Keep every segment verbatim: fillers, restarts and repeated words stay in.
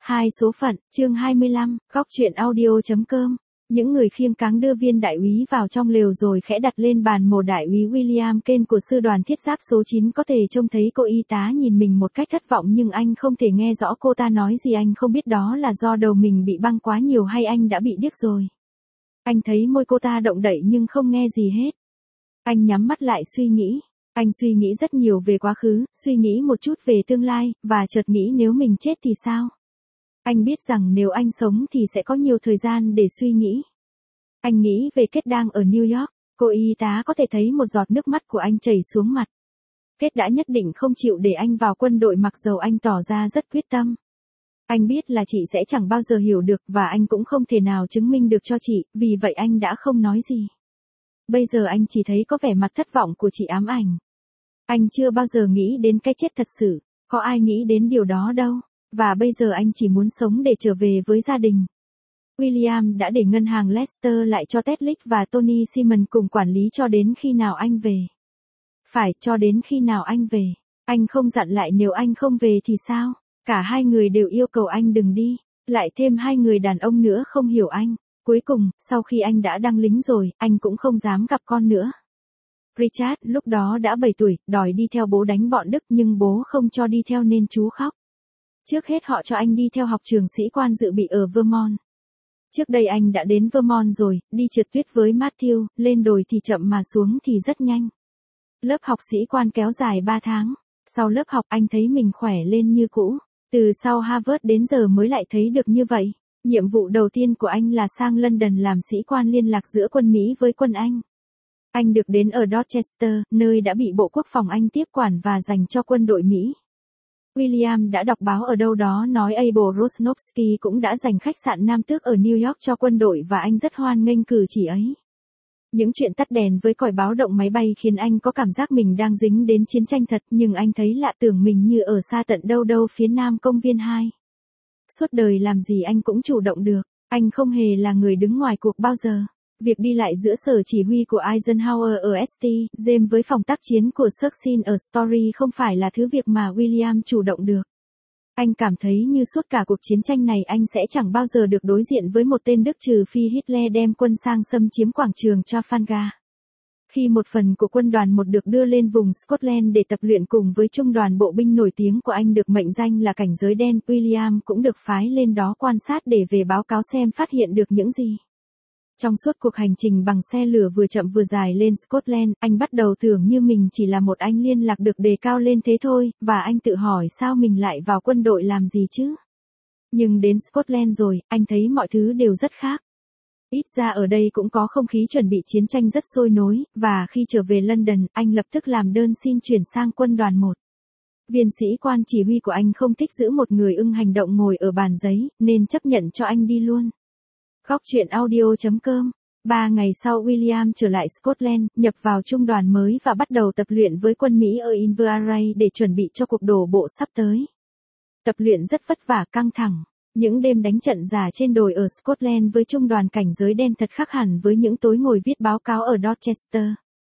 Hai số phận, chương hai mươi lăm, góc truyện audio chấm com. Những người khiêng cáng đưa viên đại úy vào trong lều rồi khẽ đặt lên bàn mổ đại úy William Kane của sư đoàn thiết giáp số chín có thể trông thấy cô y tá nhìn mình một cách thất vọng nhưng anh không thể nghe rõ cô ta nói gì. Anh không biết đó là do đầu mình bị băng quá nhiều hay anh đã bị điếc rồi. Anh thấy môi cô ta động đậy nhưng không nghe gì hết. Anh nhắm mắt lại suy nghĩ. Anh suy nghĩ rất nhiều về quá khứ, suy nghĩ một chút về tương lai, và chợt nghĩ nếu mình chết thì sao? Anh biết rằng nếu anh sống thì sẽ có nhiều thời gian để suy nghĩ. Anh nghĩ về Kết đang ở New York, cô y tá có thể thấy một giọt nước mắt của anh chảy xuống mặt. Kết đã nhất định không chịu để anh vào quân đội mặc dầu anh tỏ ra rất quyết tâm. Anh biết là chị sẽ chẳng bao giờ hiểu được và anh cũng không thể nào chứng minh được cho chị, vì vậy anh đã không nói gì. Bây giờ anh chỉ thấy có vẻ mặt thất vọng của chị ám ảnh. Anh chưa bao giờ nghĩ đến cái chết thật sự, có ai nghĩ đến điều đó đâu. Và bây giờ anh chỉ muốn sống để trở về với gia đình. William đã để ngân hàng Leicester lại cho Tedlick và Tony Simon cùng quản lý cho đến khi nào anh về. Phải, cho đến khi nào anh về. Anh không dặn lại nếu anh không về thì sao? Cả hai người đều yêu cầu anh đừng đi. Lại thêm hai người đàn ông nữa không hiểu anh. Cuối cùng, sau khi anh đã đăng lính rồi, anh cũng không dám gặp con nữa. Richard lúc đó đã bảy tuổi, đòi đi theo bố đánh bọn Đức nhưng bố không cho đi theo nên chú khóc. Trước hết họ cho anh đi theo học trường sĩ quan dự bị ở Vermont. Trước đây anh đã đến Vermont rồi, đi trượt tuyết với Matthew, lên đồi thì chậm mà xuống thì rất nhanh. Lớp học sĩ quan kéo dài ba tháng. Sau lớp học anh thấy mình khỏe lên như cũ. Từ sau Harvard đến giờ mới lại thấy được như vậy. Nhiệm vụ đầu tiên của anh là sang London làm sĩ quan liên lạc giữa quân Mỹ với quân Anh. Anh được đến ở Dorchester, nơi đã bị Bộ Quốc phòng Anh tiếp quản và dành cho quân đội Mỹ. William đã đọc báo ở đâu đó nói Abel Rosnovsky cũng đã dành khách sạn Nam Tước ở New York cho quân đội và anh rất hoan nghênh cử chỉ ấy. Những chuyện tắt đèn với còi báo động máy bay khiến anh có cảm giác mình đang dính đến chiến tranh thật nhưng anh thấy lạ tưởng mình như ở xa tận đâu đâu phía nam công viên hai. Suốt đời làm gì anh cũng chủ động được, anh không hề là người đứng ngoài cuộc bao giờ. Việc đi lại giữa sở chỉ huy của Eisenhower ở ét tê, James với phòng tác chiến của Churchill ở Story không phải là thứ việc mà William chủ động được. Anh cảm thấy như suốt cả cuộc chiến tranh này anh sẽ chẳng bao giờ được đối diện với một tên Đức trừ phi Hitler đem quân sang xâm chiếm quảng trường Trafalgar. Khi một phần của quân đoàn một được đưa lên vùng Scotland để tập luyện cùng với trung đoàn bộ binh nổi tiếng của anh được mệnh danh là cảnh giới đen, William cũng được phái lên đó quan sát để về báo cáo xem phát hiện được những gì. Trong suốt cuộc hành trình bằng xe lửa vừa chậm vừa dài lên Scotland, anh bắt đầu tưởng như mình chỉ là một anh liên lạc được đề cao lên thế thôi, và anh tự hỏi sao mình lại vào quân đội làm gì chứ. Nhưng đến Scotland rồi, anh thấy mọi thứ đều rất khác. Ít ra ở đây cũng có không khí chuẩn bị chiến tranh rất sôi nối, và khi trở về London, anh lập tức làm đơn xin chuyển sang quân đoàn một. Viên sĩ quan chỉ huy của anh không thích giữ một người ưng hành động ngồi ở bàn giấy, nên chấp nhận cho anh đi luôn. Góc truyện audio chấm com. Ba ngày sau William trở lại Scotland, nhập vào trung đoàn mới và bắt đầu tập luyện với quân Mỹ ở Inveraray để chuẩn bị cho cuộc đổ bộ sắp tới. Tập luyện rất vất vả căng thẳng. Những đêm đánh trận giả trên đồi ở Scotland với trung đoàn cảnh giới đen thật khác hẳn với những tối ngồi viết báo cáo ở Dorchester.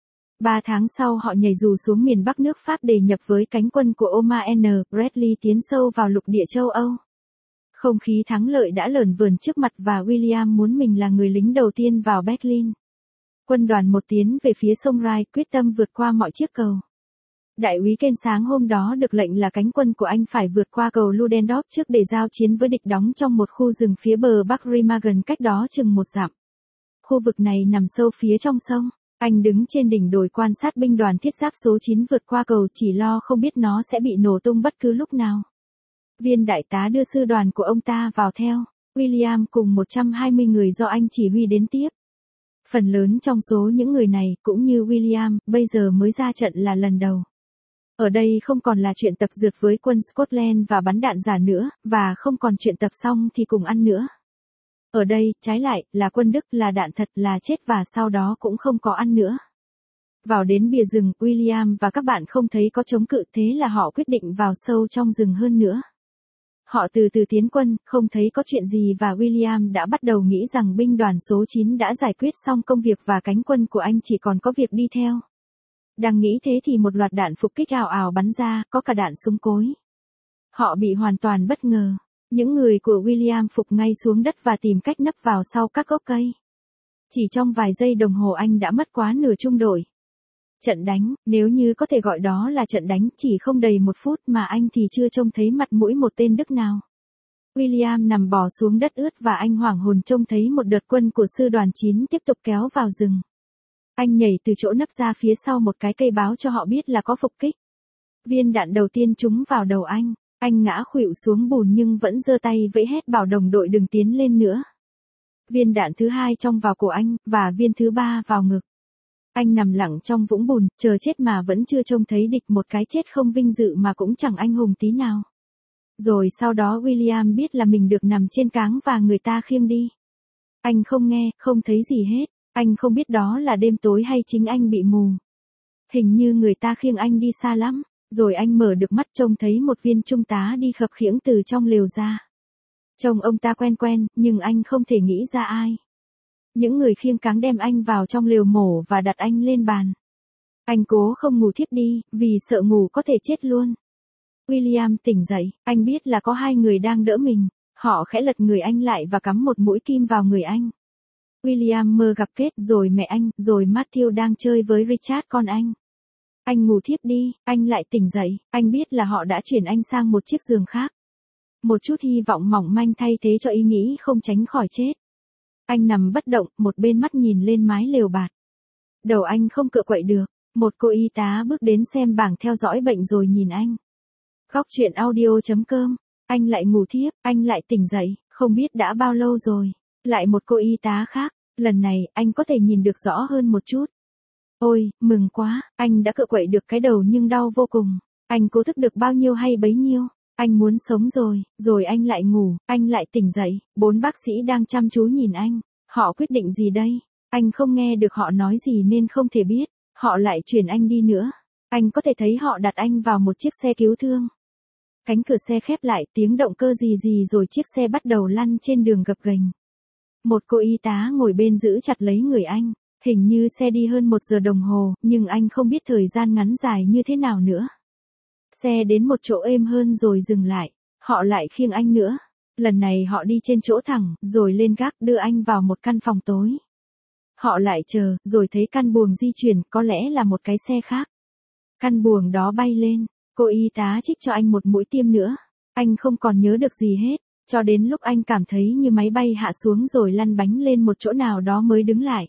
Ba tháng sau họ nhảy dù xuống miền Bắc nước Pháp để nhập với cánh quân của Omar N. Bradley tiến sâu vào lục địa châu Âu. Không khí thắng lợi đã lởn vởn trước mặt và William muốn mình là người lính đầu tiên vào Berlin. Quân đoàn một tiến về phía sông Rhine quyết tâm vượt qua mọi chiếc cầu. Đại úy Kane sáng hôm đó được lệnh là cánh quân của anh phải vượt qua cầu Ludendorff trước để giao chiến với địch đóng trong một khu rừng phía bờ Bắc Remagen cách đó chừng một dặm. Khu vực này nằm sâu phía trong sông. Anh đứng trên đỉnh đồi quan sát binh đoàn thiết giáp số chín vượt qua cầu chỉ lo không biết nó sẽ bị nổ tung bất cứ lúc nào. Viên đại tá đưa sư đoàn của ông ta vào theo. William cùng một trăm hai mươi người do anh chỉ huy đến tiếp. Phần lớn trong số những người này, cũng như William, bây giờ mới ra trận là lần đầu. Ở đây không còn là chuyện tập dượt với quân Scotland và bắn đạn giả nữa, và không còn chuyện tập xong thì cùng ăn nữa. Ở đây, trái lại, là quân Đức, là đạn thật, là chết và sau đó cũng không có ăn nữa. Vào đến bìa rừng, William và các bạn không thấy có chống cự, thế là họ quyết định vào sâu trong rừng hơn nữa. Họ từ từ tiến quân, không thấy có chuyện gì và William đã bắt đầu nghĩ rằng binh đoàn số chín đã giải quyết xong công việc và cánh quân của anh chỉ còn có việc đi theo. Đang nghĩ thế thì một loạt đạn phục kích ào ào bắn ra, có cả đạn súng cối. Họ bị hoàn toàn bất ngờ. Những người của William phục ngay xuống đất và tìm cách nấp vào sau các gốc cây. Chỉ trong vài giây đồng hồ anh đã mất quá nửa trung đội. Trận đánh, nếu như có thể gọi đó là trận đánh, chỉ không đầy một phút mà anh thì chưa trông thấy mặt mũi một tên Đức nào. William nằm bò xuống đất ướt và anh hoảng hồn trông thấy một đợt quân của sư đoàn chín tiếp tục kéo vào rừng. Anh nhảy từ chỗ nấp ra phía sau một cái cây báo cho họ biết là có phục kích. Viên đạn đầu tiên trúng vào đầu anh, anh ngã khuỵu xuống bùn nhưng vẫn giơ tay vẫy hét bảo đồng đội đừng tiến lên nữa. Viên đạn thứ hai trong vào cổ anh, và viên thứ ba vào ngực. Anh nằm lặng trong vũng bùn, chờ chết mà vẫn chưa trông thấy địch, một cái chết không vinh dự mà cũng chẳng anh hùng tí nào. Rồi sau đó William biết là mình được nằm trên cáng và người ta khiêng đi. Anh không nghe, không thấy gì hết, anh không biết đó là đêm tối hay chính anh bị mù. Hình như người ta khiêng anh đi xa lắm, rồi anh mở được mắt trông thấy một viên trung tá đi khập khiễng từ trong lều ra. Trông ông ta quen quen, nhưng anh không thể nghĩ ra ai. Những người khiêng cáng đem anh vào trong lều mổ và đặt anh lên bàn. Anh cố không ngủ thiếp đi, vì sợ ngủ có thể chết luôn. William tỉnh dậy, anh biết là có hai người đang đỡ mình, họ khẽ lật người anh lại và cắm một mũi kim vào người anh. William mơ gặp Kate, rồi mẹ anh, rồi Matthew đang chơi với Richard con anh. Anh ngủ thiếp đi, anh lại tỉnh dậy, anh biết là họ đã chuyển anh sang một chiếc giường khác. Một chút hy vọng mỏng manh thay thế cho ý nghĩ không tránh khỏi chết. Anh nằm bất động, một bên mắt nhìn lên mái lều bạt. Đầu anh không cựa quậy được, một cô y tá bước đến xem bảng theo dõi bệnh rồi nhìn anh. Góc truyện audio chấm com, anh lại ngủ thiếp, anh lại tỉnh dậy, không biết đã bao lâu rồi. Lại một cô y tá khác, lần này anh có thể nhìn được rõ hơn một chút. Ôi, mừng quá, anh đã cựa quậy được cái đầu nhưng đau vô cùng. Anh cố thức được bao nhiêu hay bấy nhiêu. Anh muốn sống rồi, rồi anh lại ngủ, anh lại tỉnh dậy, bốn bác sĩ đang chăm chú nhìn anh. Họ quyết định gì đây? Anh không nghe được họ nói gì nên không thể biết. Họ lại chuyển anh đi nữa. Anh có thể thấy họ đặt anh vào một chiếc xe cứu thương. Cánh cửa xe khép lại, tiếng động cơ gì gì rồi chiếc xe bắt đầu lăn trên đường gập ghềnh. Một cô y tá ngồi bên giữ chặt lấy người anh. Hình như xe đi hơn một giờ đồng hồ, nhưng anh không biết thời gian ngắn dài như thế nào nữa. Xe đến một chỗ êm hơn rồi dừng lại. Họ lại khiêng anh nữa. Lần này họ đi trên chỗ thẳng, rồi lên gác đưa anh vào một căn phòng tối. Họ lại chờ, rồi thấy căn buồng di chuyển, có lẽ là một cái xe khác. Căn buồng đó bay lên, cô y tá trích cho anh một mũi tiêm nữa. Anh không còn nhớ được gì hết, cho đến lúc anh cảm thấy như máy bay hạ xuống rồi lăn bánh lên một chỗ nào đó mới đứng lại.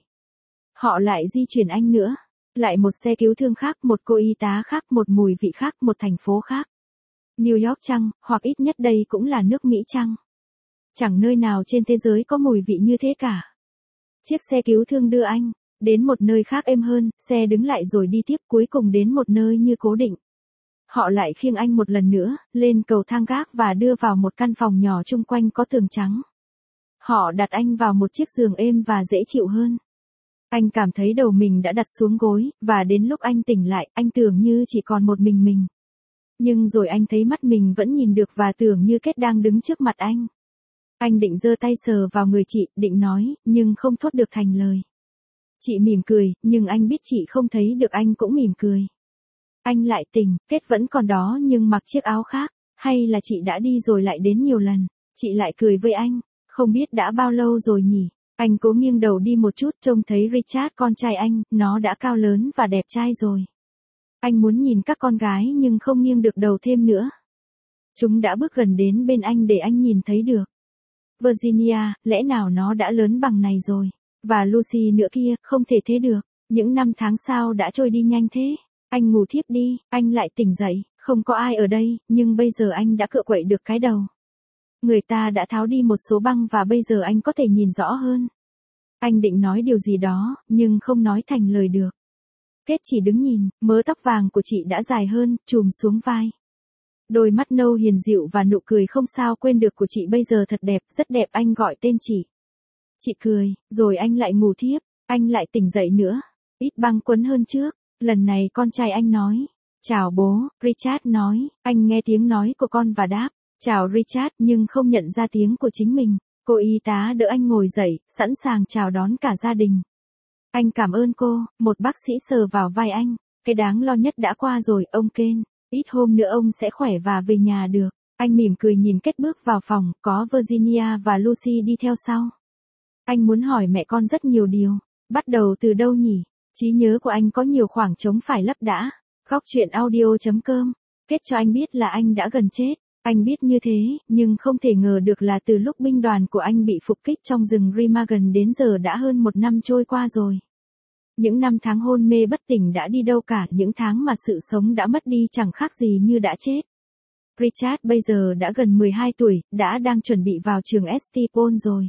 Họ lại di chuyển anh nữa. Lại một xe cứu thương khác, một cô y tá khác, một mùi vị khác, một thành phố khác. New York chăng, hoặc ít nhất đây cũng là nước Mỹ chăng? Chẳng nơi nào trên thế giới có mùi vị như thế cả. Chiếc xe cứu thương đưa anh đến một nơi khác êm hơn, xe đứng lại rồi đi tiếp, cuối cùng đến một nơi như cố định. Họ lại khiêng anh một lần nữa, lên cầu thang gác và đưa vào một căn phòng nhỏ chung quanh có tường trắng. Họ đặt anh vào một chiếc giường êm và dễ chịu hơn. Anh cảm thấy đầu mình đã đặt xuống gối, và đến lúc anh tỉnh lại, anh tưởng như chỉ còn một mình mình. Nhưng rồi anh thấy mắt mình vẫn nhìn được và tưởng như Kết đang đứng trước mặt anh. Anh định giơ tay sờ vào người chị, định nói, nhưng không thốt được thành lời. Chị mỉm cười, nhưng anh biết chị không thấy được anh cũng mỉm cười. Anh lại tỉnh, Kết vẫn còn đó nhưng mặc chiếc áo khác, hay là chị đã đi rồi lại đến nhiều lần. Chị lại cười với anh, không biết đã bao lâu rồi nhỉ. Anh cố nghiêng đầu đi một chút, trông thấy Richard con trai anh, nó đã cao lớn và đẹp trai rồi. Anh muốn nhìn các con gái nhưng không nghiêng được đầu thêm nữa. Chúng đã bước gần đến bên anh để anh nhìn thấy được. Virginia, lẽ nào nó đã lớn bằng này rồi. Và Lucy nữa kia, không thể thế được. Những năm tháng sao đã trôi đi nhanh thế. Anh ngủ thiếp đi, anh lại tỉnh dậy, không có ai ở đây, nhưng bây giờ anh đã cựa quậy được cái đầu. Người ta đã tháo đi một số băng và bây giờ anh có thể nhìn rõ hơn. Anh định nói điều gì đó, nhưng không nói thành lời được. Kết chỉ đứng nhìn, mớ tóc vàng của chị đã dài hơn, trùm xuống vai. Đôi mắt nâu hiền dịu và nụ cười không sao quên được của chị bây giờ thật đẹp, rất đẹp. Anh gọi tên chị. Chị cười, rồi anh lại ngủ thiếp, anh lại tỉnh dậy nữa. Ít băng quấn hơn trước, lần này con trai anh nói. Chào bố, Richard nói, anh nghe tiếng nói của con và đáp. Chào Richard, nhưng không nhận ra tiếng của chính mình. Cô y tá đỡ anh ngồi dậy, sẵn sàng chào đón cả gia đình. Anh cảm ơn cô, một bác sĩ sờ vào vai anh. Cái đáng lo nhất đã qua rồi, ông Ken. Ít hôm nữa ông sẽ khỏe và về nhà được. Anh mỉm cười nhìn Kate bước vào phòng, có Virginia và Lucy đi theo sau. Anh muốn hỏi mẹ con rất nhiều điều. Bắt đầu từ đâu nhỉ? Trí nhớ của anh có nhiều khoảng trống phải lấp đã. Góc chuyện audio.com. Kết cho anh biết là anh đã gần chết. Anh biết như thế, nhưng không thể ngờ được là từ lúc binh đoàn của anh bị phục kích trong rừng Remagen đến giờ đã hơn một năm trôi qua rồi. Những năm tháng hôn mê bất tỉnh đã đi đâu cả, những tháng mà sự sống đã mất đi chẳng khác gì như đã chết. Richard bây giờ đã gần mười hai tuổi, đã đang chuẩn bị vào trường Estipon rồi.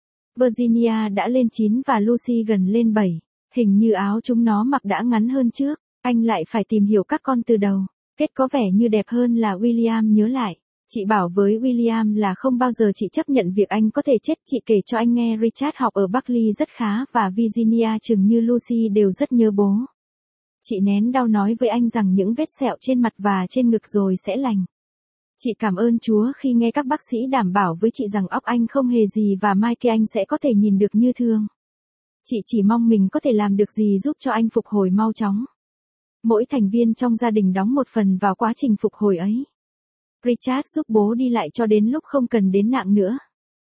Virginia đã lên chín và Lucy gần lên bảy. Hình như áo chúng nó mặc đã ngắn hơn trước. Anh lại phải tìm hiểu các con từ đầu. Kết có vẻ như đẹp hơn là William nhớ lại. Chị bảo với William là không bao giờ chị chấp nhận việc anh có thể chết. Chị kể cho anh nghe Richard học ở Berkeley rất khá và Virginia chừng như Lucy đều rất nhớ bố. Chị nén đau nói với anh rằng những vết sẹo trên mặt và trên ngực rồi sẽ lành. Chị cảm ơn Chúa khi nghe các bác sĩ đảm bảo với chị rằng óc anh không hề gì và mai kia anh sẽ có thể nhìn được như thường. Chị chỉ mong mình có thể làm được gì giúp cho anh phục hồi mau chóng. Mỗi thành viên trong gia đình đóng một phần vào quá trình phục hồi ấy. Richard giúp bố đi lại cho đến lúc không cần đến nạng nữa.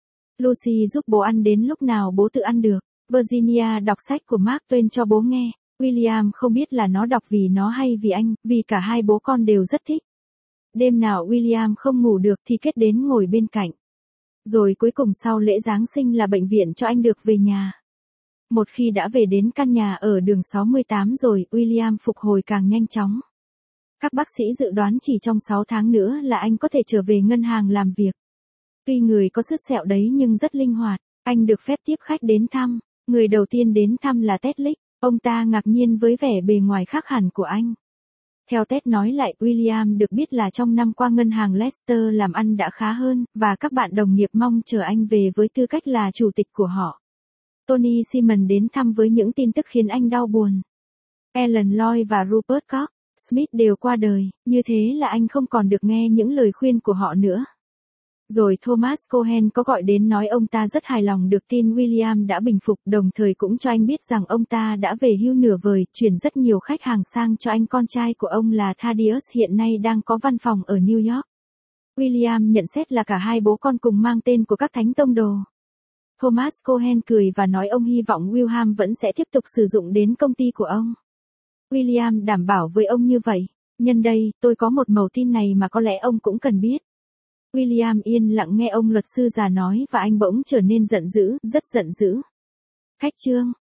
Lucy giúp bố ăn đến lúc nào bố tự ăn được. Virginia đọc sách của Mark Twain cho bố nghe. William không biết là nó đọc vì nó hay vì anh, vì cả hai bố con đều rất thích. Đêm nào William không ngủ được thì Kết đến ngồi bên cạnh. Rồi cuối cùng sau lễ Giáng sinh là bệnh viện cho anh được về nhà. Một khi đã về đến căn nhà ở đường sáu mươi tám rồi, William phục hồi càng nhanh chóng. Các bác sĩ dự đoán chỉ trong sáu tháng nữa là anh có thể trở về ngân hàng làm việc. Tuy người có sứt sẹo đấy nhưng rất linh hoạt, anh được phép tiếp khách đến thăm. Người đầu tiên đến thăm là Ted Lick, ông ta ngạc nhiên với vẻ bề ngoài khác hẳn của anh. Theo Ted nói lại, William được biết là trong năm qua ngân hàng Leicester làm ăn đã khá hơn, và các bạn đồng nghiệp mong chờ anh về với tư cách là chủ tịch của họ. Tony Simon đến thăm với những tin tức khiến anh đau buồn. Ellen Lloyd và Rupert Cox Smith đều qua đời, như thế là anh không còn được nghe những lời khuyên của họ nữa. Rồi Thomas Cohen có gọi đến nói ông ta rất hài lòng được tin William đã bình phục, đồng thời cũng cho anh biết rằng ông ta đã về hưu nửa vời, chuyển rất nhiều khách hàng sang cho anh. Con trai của ông là Thaddeus hiện nay đang có văn phòng ở New York. William nhận xét là cả hai bố con cùng mang tên của các thánh tông đồ. Thomas Cohen cười và nói ông hy vọng William vẫn sẽ tiếp tục sử dụng đến công ty của ông. William đảm bảo với ông như vậy. Nhân đây, tôi có một mẩu tin này mà có lẽ ông cũng cần biết. William yên lặng nghe ông luật sư già nói và anh bỗng trở nên giận dữ, rất giận dữ. Khách chương